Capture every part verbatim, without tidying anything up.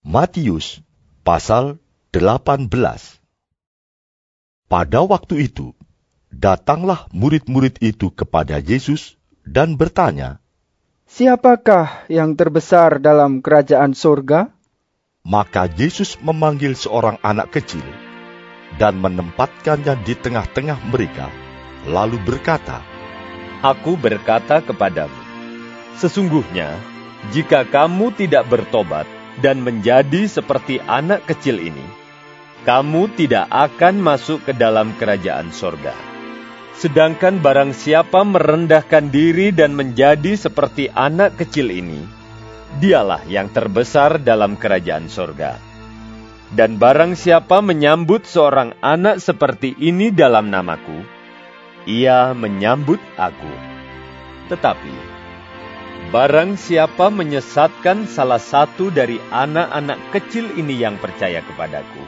Matius pasal delapan belas. Pada waktu itu, datanglah murid-murid itu kepada Yesus dan bertanya, "Siapakah yang terbesar dalam kerajaan surga?" Maka Yesus memanggil seorang anak kecil dan menempatkannya di tengah-tengah mereka, lalu berkata, Aku berkata kepadamu, sesungguhnya jika kamu tidak bertobat dan menjadi seperti anak kecil ini, kamu tidak akan masuk ke dalam kerajaan sorga. Sedangkan barang siapa merendahkan diri dan menjadi seperti anak kecil ini, dialah yang terbesar dalam kerajaan sorga. Dan barang siapa menyambut seorang anak seperti ini dalam namaku, ia menyambut aku. Tetapi barang siapa menyesatkan salah satu dari anak-anak kecil ini yang percaya kepadaku,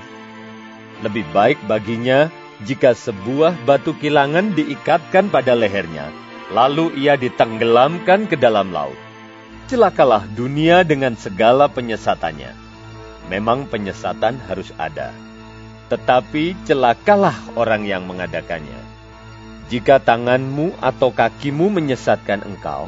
lebih baik baginya jika sebuah batu kilangan diikatkan pada lehernya, lalu ia ditenggelamkan ke dalam laut. Celakalah dunia dengan segala penyesatannya. Memang penyesatan harus ada, tetapi celakalah orang yang mengadakannya. Jika tanganmu atau kakimu menyesatkan engkau,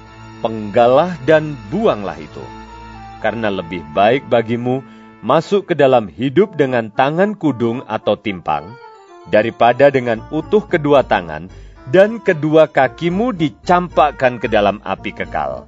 penggalah dan buanglah itu. Karena lebih baik bagimu masuk ke dalam hidup dengan tangan kudung atau timpang, daripada dengan utuh kedua tangan dan kedua kakimu dicampakkan ke dalam api kekal.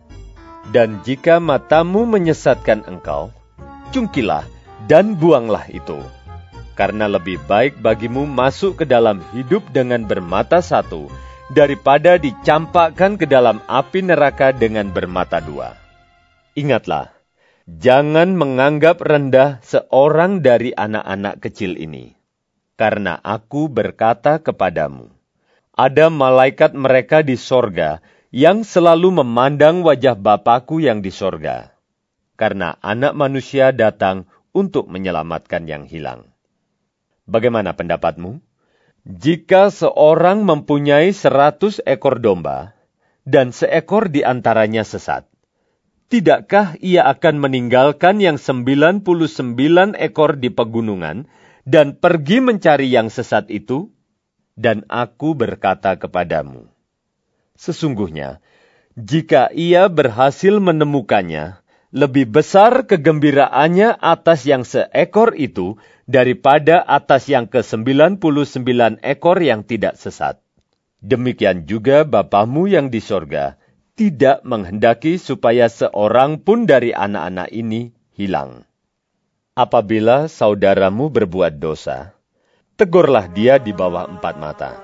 Dan jika matamu menyesatkan engkau, cungkilah dan buanglah itu. Karena lebih baik bagimu masuk ke dalam hidup dengan bermata satu, daripada dicampakkan ke dalam api neraka dengan bermata dua. Ingatlah, jangan menganggap rendah seorang dari anak-anak kecil ini. Karena aku berkata kepadamu, ada malaikat mereka di sorga yang selalu memandang wajah Bapakku yang di sorga. Karena anak manusia datang untuk menyelamatkan yang hilang. Bagaimana pendapatmu? Jika seorang mempunyai seratus ekor domba, dan seekor di antaranya sesat, tidakkah ia akan meninggalkan yang sembilan puluh sembilan ekor di pegunungan, dan pergi mencari yang sesat itu? Dan aku berkata kepadamu, sesungguhnya, jika ia berhasil menemukannya, lebih besar kegembiraannya atas yang seekor itu, daripada atas yang ke sembilan puluh sembilan ekor yang tidak sesat. Demikian juga Bapamu yang di sorga tidak menghendaki supaya seorang pun dari anak-anak ini hilang. Apabila saudaramu berbuat dosa, tegurlah dia di bawah empat mata.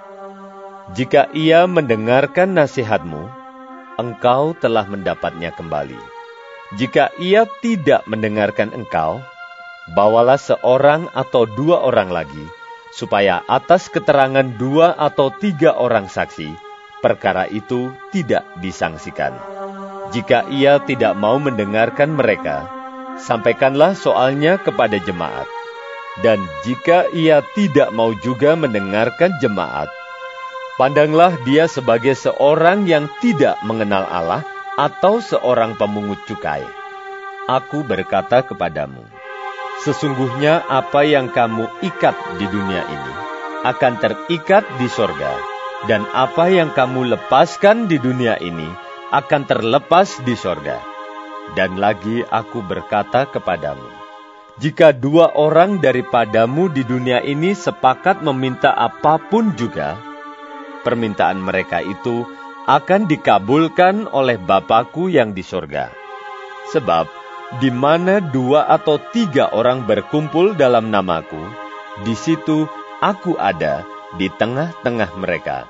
Jika ia mendengarkan nasihatmu, engkau telah mendapatnya kembali. Jika ia tidak mendengarkan engkau, bawalah seorang atau dua orang lagi, supaya atas keterangan dua atau tiga orang saksi, perkara itu tidak disangsikan. Jika ia tidak mau mendengarkan mereka, sampaikanlah soalnya kepada jemaat. Dan jika ia tidak mau juga mendengarkan jemaat, pandanglah dia sebagai seorang yang tidak mengenal Allah atau seorang pemungut cukai. Aku berkata kepadamu, sesungguhnya apa yang kamu ikat di dunia ini akan terikat di sorga, dan apa yang kamu lepaskan di dunia ini akan terlepas di sorga. Dan lagi aku berkata kepadamu, jika dua orang daripadamu di dunia ini sepakat meminta apapun juga, permintaan mereka itu akan dikabulkan oleh Bapakku yang di sorga. Sebab, di mana dua atau tiga orang berkumpul dalam namaku, di situ aku ada di tengah-tengah mereka.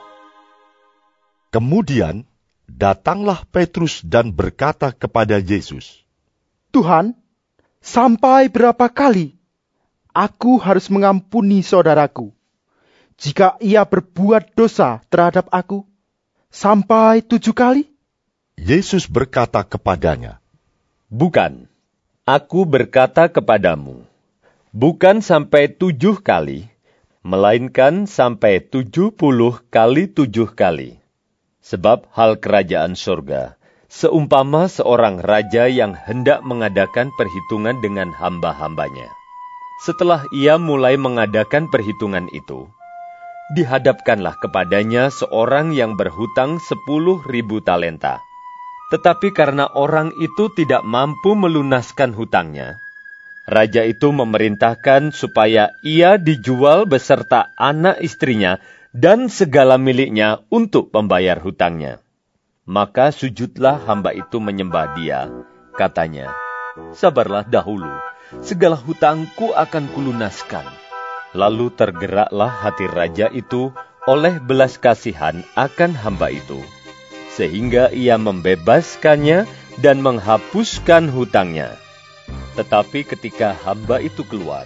Kemudian datanglah Petrus dan berkata kepada Yesus, "Tuhan, sampai berapa kali aku harus mengampuni saudaraku, jika ia berbuat dosa terhadap aku? Sampai tujuh kali?" Yesus berkata kepadanya, Bukan, aku berkata kepadamu, bukan sampai tujuh kali, melainkan sampai tujuh puluh kali tujuh kali. Sebab hal kerajaan surga seumpama seorang raja yang hendak mengadakan perhitungan dengan hamba-hambanya. Setelah ia mulai mengadakan perhitungan itu, dihadapkanlah kepadanya seorang yang berhutang sepuluh ribu talenta. Tetapi karena orang itu tidak mampu melunaskan hutangnya, raja itu memerintahkan supaya ia dijual beserta anak istrinya dan segala miliknya untuk membayar hutangnya. Maka sujudlah hamba itu menyembah dia, katanya, "Sabarlah dahulu, segala hutangku akan kulunaskan." Lalu tergeraklah hati raja itu oleh belas kasihan akan hamba itu, sehingga ia membebaskannya dan menghapuskan hutangnya. Tetapi ketika hamba itu keluar,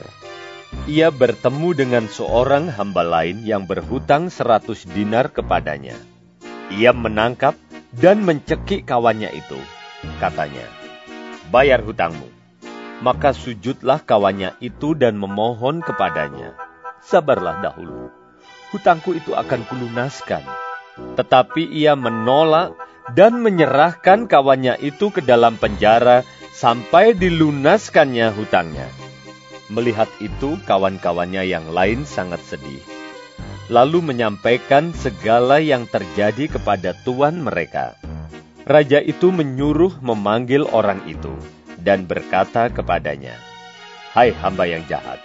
ia bertemu dengan seorang hamba lain yang berhutang seratus dinar kepadanya. Ia menangkap dan mencekik kawannya itu. Katanya, "Bayar hutangmu." Maka sujudlah kawannya itu dan memohon kepadanya, "Sabarlah dahulu, hutangku itu akan kulunaskan." Tetapi ia menolak dan menyerahkan kawannya itu ke dalam penjara sampai dilunaskannya hutangnya. Melihat itu, kawan-kawannya yang lain sangat sedih, lalu menyampaikan segala yang terjadi kepada tuan mereka. Raja itu menyuruh memanggil orang itu dan berkata kepadanya, "Hai hamba yang jahat,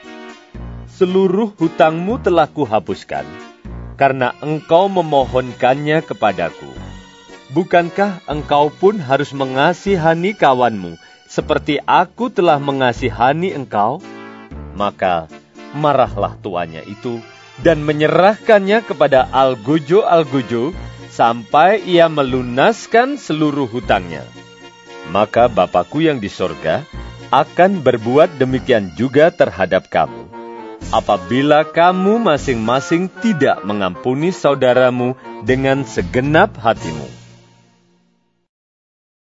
seluruh hutangmu telah kuhapuskan, karena engkau memohonkannya kepadaku. Bukankah engkau pun harus mengasihani kawanmu, seperti aku telah mengasihani engkau?" Maka marahlah tuannya itu dan menyerahkannya kepada algojo-algojo sampai ia melunaskan seluruh hutangnya. Maka Bapakku yang di sorga akan berbuat demikian juga terhadap kamu, apabila kamu masing-masing tidak mengampuni saudaramu dengan segenap hatimu.